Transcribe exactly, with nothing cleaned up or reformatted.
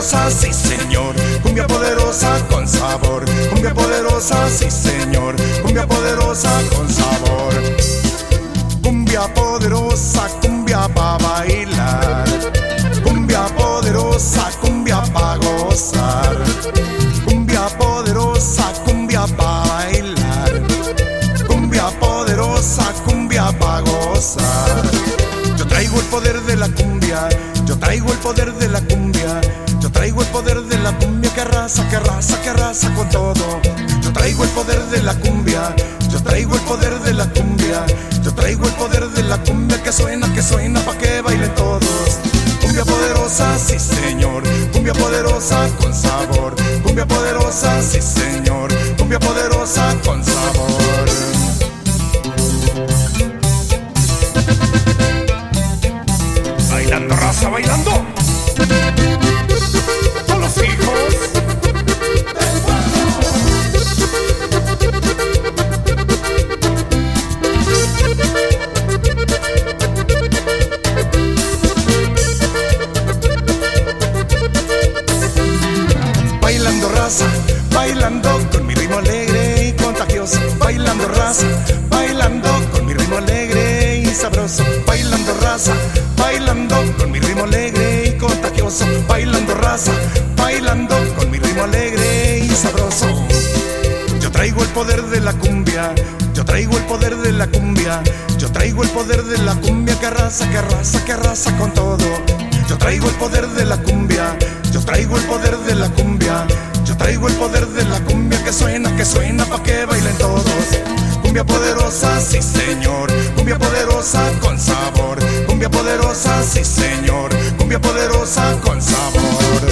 poderosa, sí señor. Cumbia poderosa con sabor. Cumbia poderosa, sí señor. Cumbia poderosa con sabor. Cumbia poderosa, cumbia pa' bailar. Cumbia poderosa, cumbia pa' gozar. Cumbia poderosa, cumbia pa' bailar. Cumbia poderosa, cumbia pa' gozar. Yo traigo el poder de la cumbia. Yo traigo el poder de la cumbia. Yo traigo el poder de la cumbia que arrasa, que arrasa, que arrasa con todo. Yo traigo el poder de la cumbia. Yo traigo el poder de la cumbia. Yo traigo el poder de la cumbia que suena, que suena pa' que bailen todos. Cumbia poderosa, sí señor. Cumbia poderosa con sabor. Cumbia poderosa, sí señor. Cumbia poderosa con sabor. Bailando, raza, bailando. Con los hijos del pueblo. Bailando, raza, bailando con mi ritmo alegre y contagioso. Bailando, raza, bailando con mi ritmo alegre y sabroso. Bailando, raza, bailando con mi ritmo alegre y contagioso. Bailando, raza, bailando con mi ritmo alegre y sabroso. Yo traigo el poder de la cumbia. Yo traigo el poder de la cumbia. Yo traigo el poder de la cumbia que arrasa, que arrasa, que arrasa con todo. Yo traigo el poder de la cumbia. Yo traigo el poder de la cumbia. Yo traigo el poder de la cumbia que suena, que suena pa' que bailen todos. Cumbia poderosa, sí señor. Cumbia poderosa con sabor. Cumbia poderosa, sí señor. Cumbia poderosa con sabor.